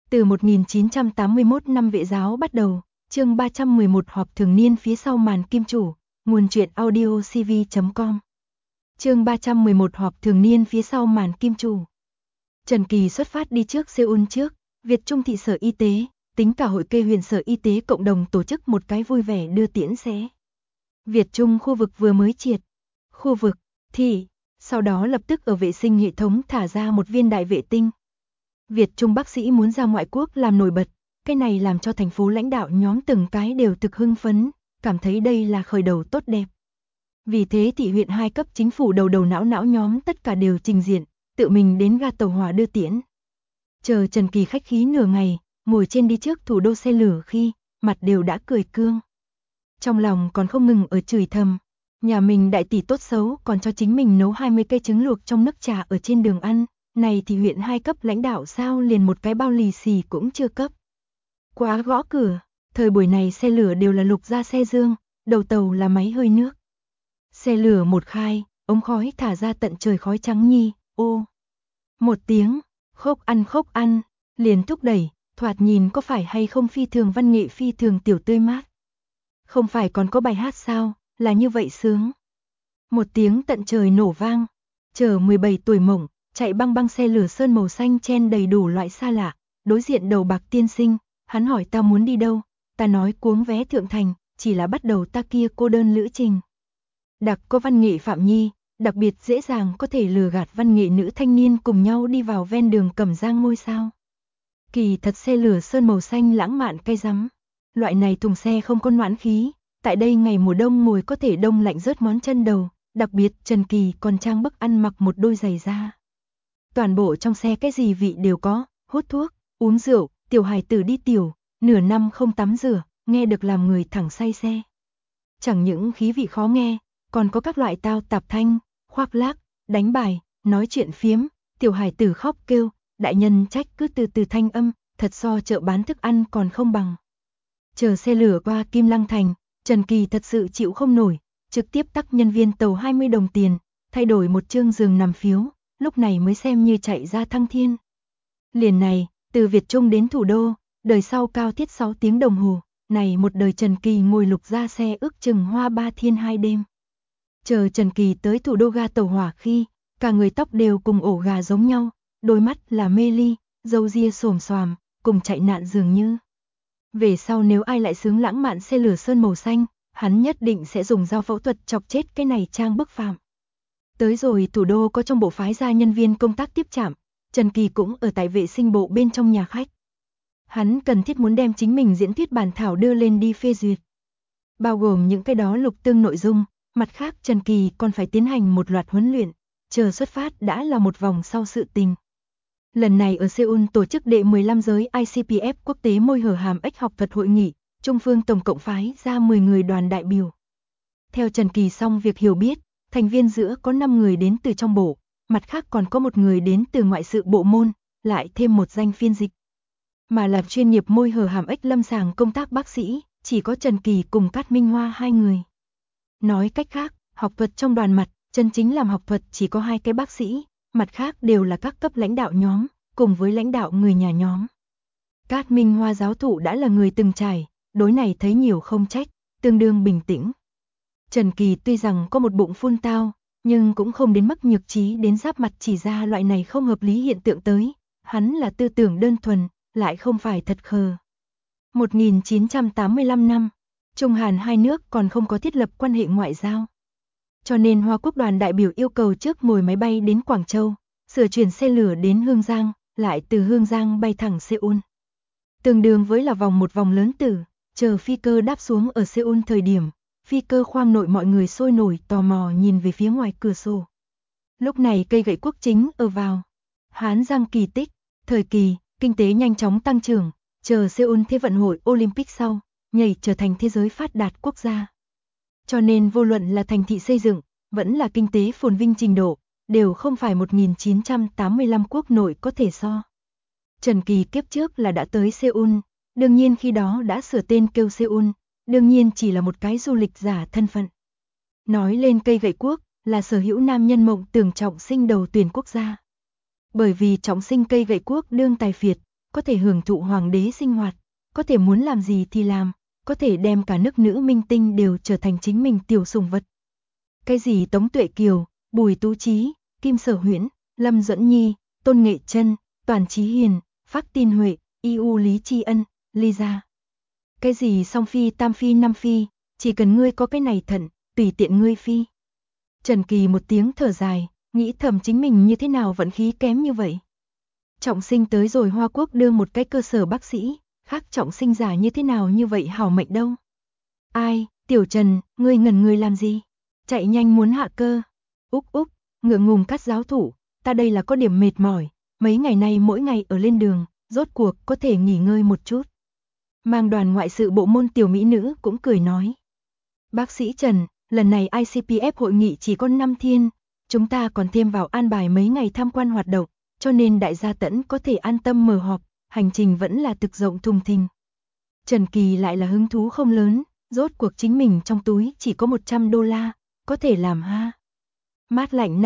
Từ 1981 năm Vệ giáo bắt đầu, chương 311 họp thường niên phía sau màn kim chủ, nguồn truyện audio cv.com. Chương 311 họp thường niên phía sau màn kim chủ. Trần Kỳ xuất phát đi trước Seoul trước, Việt Trung thị sở y tế, tính cả hội kê huyền sở y tế cộng đồng tổ chức một cái vui vẻ đưa tiễn sẽ. Việt Trung khu vực vừa mới triệt. Khu vực, thị, sau đó lập tức ở vệ sinh hệ thống thả ra một viên đại vệ tinh. Việt Trung bác sĩ muốn ra ngoại quốc làm nổi bật, cái này làm cho thành phố lãnh đạo nhóm từng cái đều thực hưng phấn, cảm thấy đây là khởi đầu tốt đẹp. Vì thế thị huyện 2 cấp chính phủ đầu não nhóm tất cả đều trình diện, tự mình đến ga tàu hỏa đưa tiễn. Chờ Trần Kỳ khách khí nửa ngày, ngồi trên đi trước thủ đô xe lửa khi, mặt đều đã cười cương. Trong lòng còn không ngừng ở chửi thầm, nhà mình đại tỷ tốt xấu còn cho chính mình nấu 20 cây trứng luộc trong nước trà ở trên đường ăn. Này thì huyện 2 cấp lãnh đạo sao liền một cái bao lì xì cũng chưa cấp. Quá gõ cửa, thời buổi này xe lửa đều là lục gia xe dương, đầu tàu là máy hơi nước. Xe lửa một khai, ống khói thả ra tận trời khói trắng nhi, ô. Một tiếng, khốc ăn, liền thúc đẩy, thoạt nhìn có phải hay không phi thường văn nghệ phi thường tiểu tươi mát. Không phải còn có bài hát sao, là như vậy sướng. Một tiếng tận trời nổ vang, chờ 17 tuổi mộng. Chạy băng xe lửa sơn màu xanh chen đầy đủ loại xa lạ, đối diện đầu bạc tiên sinh, hắn hỏi ta muốn đi đâu, ta nói cuống vé thượng thành, chỉ là bắt đầu ta kia cô đơn lữ trình. Đặc có văn nghệ Phạm Nhi, đặc biệt dễ dàng có thể lừa gạt văn nghệ nữ thanh niên cùng nhau đi vào ven đường Cẩm Giang ngôi sao. Kỳ thật xe lửa sơn màu xanh lãng mạn cay rắm, loại này thùng xe không có noãn khí, tại đây ngày mùa đông ngồi có thể đông lạnh rớt ngón chân đầu, đặc biệt Trần Kỳ còn trang bức ăn mặc một đôi giày da. Toàn bộ trong xe cái gì vị đều có, hút thuốc, uống rượu, tiểu hài tử đi tiểu, nửa năm không tắm rửa, nghe được làm người thẳng say xe. Chẳng những khí vị khó nghe, còn có các loại tao tạp thanh, khoác lác, đánh bài, nói chuyện phiếm, tiểu hài tử khóc kêu, đại nhân trách cứ từ từ thanh âm, thật so chợ bán thức ăn còn không bằng. Chờ xe lửa qua Kim Lăng Thành, Trần Kỳ thật sự chịu không nổi, trực tiếp tắc nhân viên tàu 20 đồng tiền, thay đổi một chương giường nằm phiếu. Lúc này mới xem như chạy ra thăng thiên. Liền này, từ Việt Trung đến thủ đô, đời sau cao thiết 6 tiếng đồng hồ, này một đời Trần Kỳ ngồi lục ra xe ước chừng hoa 3 thiên 2 đêm. Chờ Trần Kỳ tới thủ đô ga tàu hỏa khi, cả người tóc đều cùng ổ gà giống nhau, đôi mắt là mê ly, râu ria xồm xoàm, cùng chạy nạn dường như. Về sau nếu ai lại sướng lãng mạn xe lửa sơn màu xanh, hắn nhất định sẽ dùng dao phẫu thuật chọc chết cái này trang bức phạm. Tới rồi thủ đô có trong bộ phái ra nhân viên công tác tiếp trạm, Trần Kỳ cũng ở tại vệ sinh bộ bên trong nhà khách. Hắn cần thiết muốn đem chính mình diễn thuyết bản thảo đưa lên đi phê duyệt. Bao gồm những cái đó lục tương nội dung, mặt khác Trần Kỳ còn phải tiến hành một loạt huấn luyện, chờ xuất phát đã là một vòng sau sự tình. Lần này ở Seoul tổ chức đệ 15 giới ICPF quốc tế môi hở hàm ếch học thuật hội nghị, Trung phương tổng cộng phái ra 10 người đoàn đại biểu. Theo Trần Kỳ xong việc hiểu biết, thành viên giữa có 5 người đến từ trong bộ, mặt khác còn có một người đến từ ngoại sự bộ môn, lại thêm một danh phiên dịch. Mà là chuyên nghiệp môi hở hàm ếch lâm sàng công tác bác sĩ, chỉ có Trần Kỳ cùng Cát Minh Hoa 2 người. Nói cách khác, học thuật trong đoàn mặt, chân chính làm học thuật chỉ có 2 cái bác sĩ, mặt khác đều là các cấp lãnh đạo nhóm, cùng với lãnh đạo người nhà nhóm. Cát Minh Hoa giáo thụ đã là người từng trải, đối này thấy nhiều không trách, tương đương bình tĩnh. Trần Kỳ tuy rằng có một bụng phun tao, nhưng cũng không đến mức nhược trí đến giáp mặt chỉ ra loại này không hợp lý hiện tượng tới, hắn là tư tưởng đơn thuần, lại không phải thật khờ. 1985 năm, Trung Hàn hai nước còn không có thiết lập quan hệ ngoại giao. Cho nên Hoa Quốc đoàn đại biểu yêu cầu trước ngồi máy bay đến Quảng Châu, sửa chuyển xe lửa đến Hương Giang, lại từ Hương Giang bay thẳng Seoul. Tương đương với là vòng một vòng lớn tử, chờ phi cơ đáp xuống ở Seoul thời điểm. Phi cơ khoang nội mọi người sôi nổi tò mò nhìn về phía ngoài cửa sổ. Lúc này cây gậy quốc chính ở vào Hán Giang kỳ tích, thời kỳ, kinh tế nhanh chóng tăng trưởng, chờ Seoul Thế vận hội Olympic sau, nhảy trở thành thế giới phát đạt quốc gia. Cho nên vô luận là thành thị xây dựng, vẫn là kinh tế phồn vinh trình độ, đều không phải 1985 quốc nội có thể so. Trần Kỳ kiếp trước là đã tới Seoul, đương nhiên khi đó đã sửa tên kêu Seoul. Đương nhiên chỉ là một cái du lịch giả thân phận. Nói lên cây gậy quốc, là sở hữu nam nhân mộng tưởng trọng sinh đầu tuyển quốc gia. Bởi vì trọng sinh cây gậy quốc đương tài phiệt, có thể hưởng thụ hoàng đế sinh hoạt, có thể muốn làm gì thì làm, có thể đem cả nước nữ minh tinh đều trở thành chính mình tiểu sủng vật. Cái gì Tống Tuệ Kiều, Bùi Tú Trí, Kim Sở Huyễn, Lâm Duẫn Nhi, Tôn Nghệ Trân, Toàn Chí Hiền, Phác Tin Huệ, IU Lý Tri Ân, Lisa. Cái gì song phi, tam phi, năm phi, chỉ cần ngươi có cái này thận, tùy tiện ngươi phi. Trần Kỳ một tiếng thở dài, nghĩ thầm chính mình như thế nào vận khí kém như vậy. Trọng sinh tới rồi Hoa Quốc đương một cái cơ sở bác sĩ, khác trọng sinh giả như thế nào như vậy hảo mệnh đâu. Ai, Tiểu Trần, ngươi ngẩn người làm gì? Chạy nhanh muốn hạ cơ. Úp úp, ngượng ngùng Cát giáo thủ, ta đây là có điểm mệt mỏi, mấy ngày nay mỗi ngày ở lên đường, rốt cuộc có thể nghỉ ngơi một chút. Mang đoàn ngoại sự bộ môn tiểu mỹ nữ cũng cười nói. Bác sĩ Trần, lần này ICPF hội nghị chỉ có 5 thiên, chúng ta còn thêm vào an bài mấy ngày tham quan hoạt động, cho nên đại gia Tẫn có thể an tâm mở họp, hành trình vẫn là thực rộng thùng thình. Trần Kỳ lại là hứng thú không lớn, rốt cuộc chính mình trong túi chỉ có $100, có thể làm ha. Mát lạnh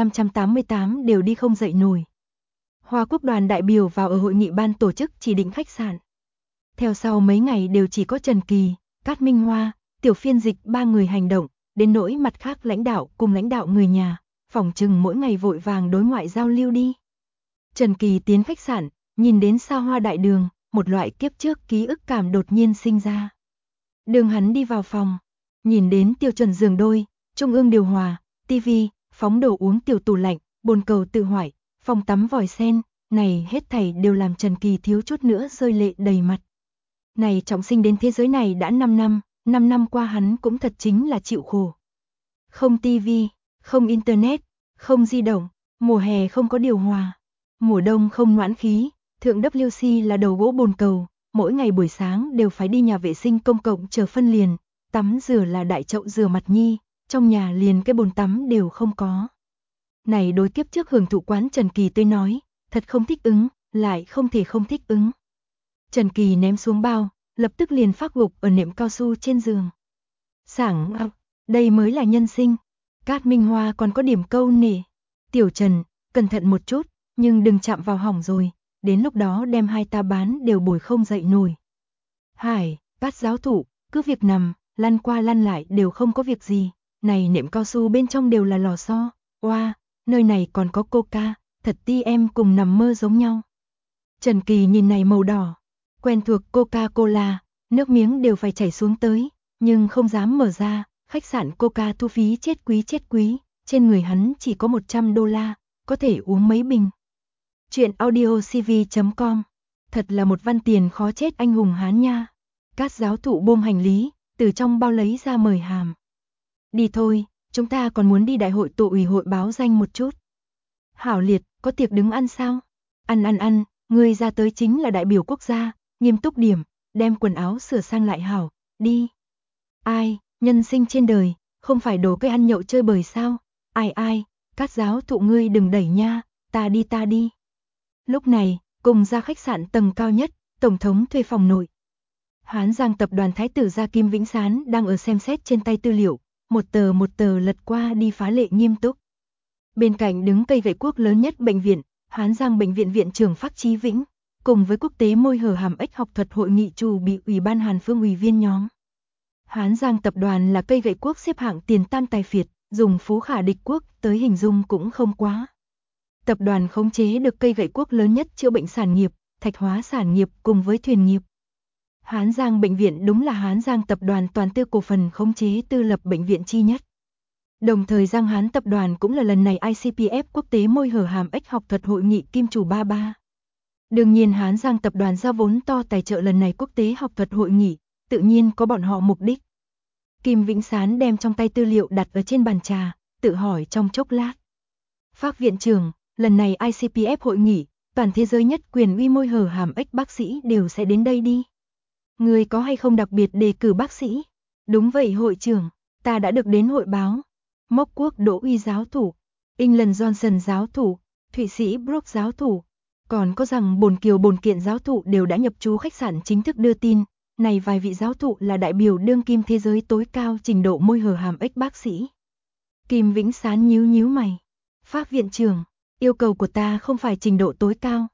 588 đều đi không dậy nổi. Hoa Quốc đoàn đại biểu vào ở hội nghị ban tổ chức chỉ định khách sạn. Theo sau mấy ngày đều chỉ có Trần Kỳ, Cát Minh Hoa, tiểu phiên dịch 3 người hành động, đến nỗi mặt khác lãnh đạo cùng lãnh đạo người nhà, phỏng chừng mỗi ngày vội vàng đối ngoại giao lưu đi. Trần Kỳ tiến khách sạn, nhìn đến xa hoa đại đường, một loại kiếp trước ký ức cảm đột nhiên sinh ra. Đường hắn đi vào phòng, nhìn đến tiêu chuẩn giường đôi, trung ương điều hòa, tivi, phóng đồ uống tiểu tủ lạnh, bồn cầu tự hoại, phòng tắm vòi sen, này hết thảy đều làm Trần Kỳ thiếu chút nữa rơi lệ đầy mặt. Này trọng sinh đến thế giới này đã 5 năm, 5 năm qua hắn cũng thật chính là chịu khổ. Không tivi, không internet, không di động, mùa hè không có điều hòa, mùa đông không noãn khí, thượng WC là đầu gỗ bồn cầu, mỗi ngày buổi sáng đều phải đi nhà vệ sinh công cộng chờ phân liền, tắm rửa là đại chậu rửa mặt nhi, trong nhà liền cái bồn tắm đều không có. Này đối kiếp trước hưởng thụ quán Trần Kỳ tới nói, thật không thích ứng, lại không thể không thích ứng. Trần Kỳ ném xuống bao, lập tức liền phác gục ở nệm cao su trên giường. Sảng ọc, đây mới là nhân sinh. Cát Minh Hoa còn có điểm câu nể. Tiểu Trần, cẩn thận một chút, nhưng đừng chạm vào hỏng rồi, đến lúc đó đem hai ta bán đều bồi không dậy nổi. Hải, Cát giáo thủ, cứ việc nằm, lăn qua lăn lại đều không có việc gì, này nệm cao su bên trong đều là lò xo, oa, nơi này còn có coca, thật ti em cùng nằm mơ giống nhau. Trần Kỳ nhìn này màu đỏ, quen thuộc Coca-Cola, nước miếng đều phải chảy xuống tới, nhưng không dám mở ra, khách sạn Coca thu phí chết quý, trên người hắn chỉ có $100, có thể uống mấy bình. Chuyện audiocv.com, thật là một văn tiền khó chết anh hùng hán nha. Cát giáo thụ buông hành lý, từ trong bao lấy ra mời hàm. Đi thôi, chúng ta còn muốn đi đại hội tổ ủy hội báo danh một chút. Hảo liệt, có tiệc đứng ăn sao? Ăn, ngươi ra tới chính là đại biểu quốc gia, nghiêm túc điểm, đem quần áo sửa sang lại hảo, đi. Ai, nhân sinh trên đời, không phải đổ cây ăn nhậu chơi bời sao? Ai, Cát giáo thụ ngươi đừng đẩy nha, ta đi. Lúc này, cùng ra khách sạn tầng cao nhất, tổng thống thuê phòng nội. Hán Giang tập đoàn thái tử gia Kim Vĩnh Sán đang ở xem xét trên tay tư liệu, một tờ lật qua đi phá lệ nghiêm túc. Bên cạnh đứng cây gậy quốc lớn nhất bệnh viện, Hán Giang bệnh viện viện trưởng Phác Chí Vĩnh, cùng với quốc tế môi hở hàm ếch học thuật hội nghị chủ bị ủy ban Hàn Phương ủy viên nhóm. Hán Giang tập đoàn là cây gậy quốc xếp hạng tiền tam tài phiệt, dùng phú khả địch quốc tới hình dung cũng không quá. Tập đoàn khống chế được cây gậy quốc lớn nhất chữa bệnh sản nghiệp, thạch hóa sản nghiệp cùng với thuyền nghiệp. Hán Giang bệnh viện đúng là Hán Giang tập đoàn toàn tư cổ phần khống chế tư lập bệnh viện chi nhất. Đồng thời Giang Hán tập đoàn cũng là lần này ICPF quốc tế môi hở hàm ếch học thuật hội nghị kim chủ 33. Đương nhiên Hán Giang tập đoàn ra vốn to tài trợ lần này quốc tế học thuật hội nghị, tự nhiên có bọn họ mục đích. Kim Vĩnh Sán đem trong tay tư liệu đặt ở trên bàn trà, tự hỏi trong chốc lát. Phác viện trưởng, lần này ICPF hội nghị, toàn thế giới nhất quyền uy môi hở hàm ếch bác sĩ đều sẽ đến đây đi. Người có hay không đặc biệt đề cử bác sĩ? Đúng vậy hội trưởng, ta đã được đến hội báo. Mốc Quốc Đỗ Uy giáo thủ, England Johnson giáo thủ, Thụy Sĩ Brook giáo thủ, còn có rằng Bồn Kiện giáo thủ đều đã nhập trú khách sạn chính thức đưa tin, này vài vị giáo thủ là đại biểu đương kim thế giới tối cao trình độ môi hở hàm ếch bác sĩ. Kim Vĩnh Sán nhíu mày. Phác viện trưởng, yêu cầu của ta không phải trình độ tối cao.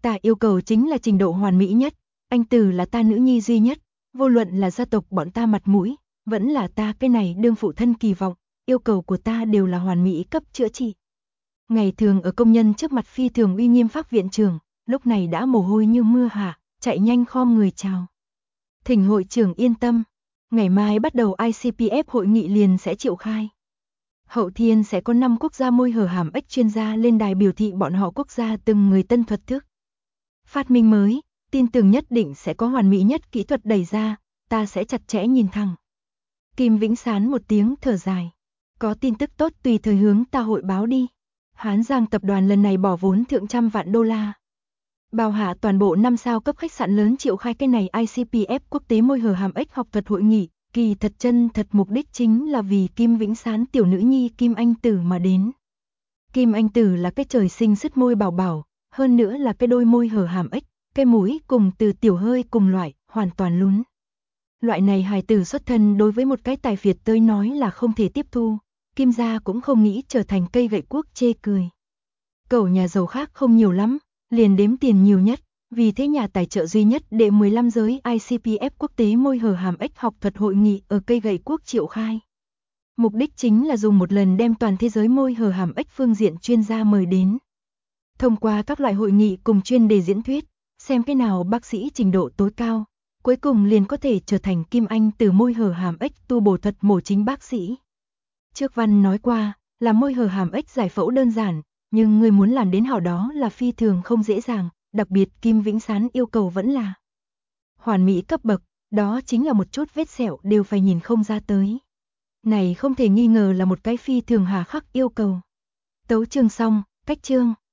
Ta yêu cầu chính là trình độ hoàn mỹ nhất, anh Từ là ta nữ nhi duy nhất, vô luận là gia tộc bọn ta mặt mũi, vẫn là ta cái này đương phụ thân kỳ vọng, yêu cầu của ta đều là hoàn mỹ cấp chữa trị. Ngày thường ở công nhân trước mặt phi thường uy nghiêm Phác viện trưởng, lúc này đã mồ hôi như mưa hạ, chạy nhanh khom người chào. Thỉnh hội trưởng yên tâm, ngày mai bắt đầu ICPF hội nghị liền sẽ triệu khai. Hậu thiên sẽ có 5 quốc gia môi hở hàm ếch chuyên gia lên đài biểu thị bọn họ quốc gia từng người tân thuật thức. Phát minh mới, tin tưởng nhất định sẽ có hoàn mỹ nhất kỹ thuật đẩy ra, ta sẽ chặt chẽ nhìn thẳng. Kim Vĩnh Sán một tiếng thở dài. Có tin tức tốt tùy thời hướng ta hội báo đi. Hán Giang tập đoàn lần này bỏ vốn thượng trăm vạn đô la. Bao hạ toàn bộ 5 sao cấp khách sạn lớn triệu khai cái này ICPF quốc tế môi hở hàm ếch học thuật hội nghị, kỳ thật chân thật mục đích chính là vì Kim Vĩnh Sán tiểu nữ nhi Kim Anh Tử mà đến. Kim Anh Tử là cái trời sinh sứt môi bảo bảo, hơn nữa là cái đôi môi hở hàm ếch, cái mũi cùng từ tiểu hơi cùng loại, hoàn toàn lún. Loại này hài tử xuất thân đối với một cái tài phiệt tới nói là không thể tiếp thu, Kim gia cũng không nghĩ trở thành cây gậy quốc chê cười. Cậu nhà giàu khác không nhiều lắm, liền đếm tiền nhiều nhất, vì thế nhà tài trợ duy nhất đệ 15 giới ICPF quốc tế môi hở hàm ếch học thuật hội nghị ở cây gậy quốc triệu khai. Mục đích chính là dùng một lần đem toàn thế giới môi hở hàm ếch phương diện chuyên gia mời đến. Thông qua các loại hội nghị cùng chuyên đề diễn thuyết, xem cái nào bác sĩ trình độ tối cao, cuối cùng liền có thể trở thành Kim Anh từ môi hở hàm ếch tu bổ thuật mổ chính bác sĩ. Trước văn nói qua, là môi hở hàm ếch giải phẫu đơn giản, nhưng người muốn làm đến hảo đó là phi thường không dễ dàng, đặc biệt Kim Vĩnh Sán yêu cầu vẫn là hoàn mỹ cấp bậc, đó chính là một chút vết sẹo đều phải nhìn không ra tới. Này không thể nghi ngờ là một cái phi thường hà khắc yêu cầu. Tấu chương xong, cách chương.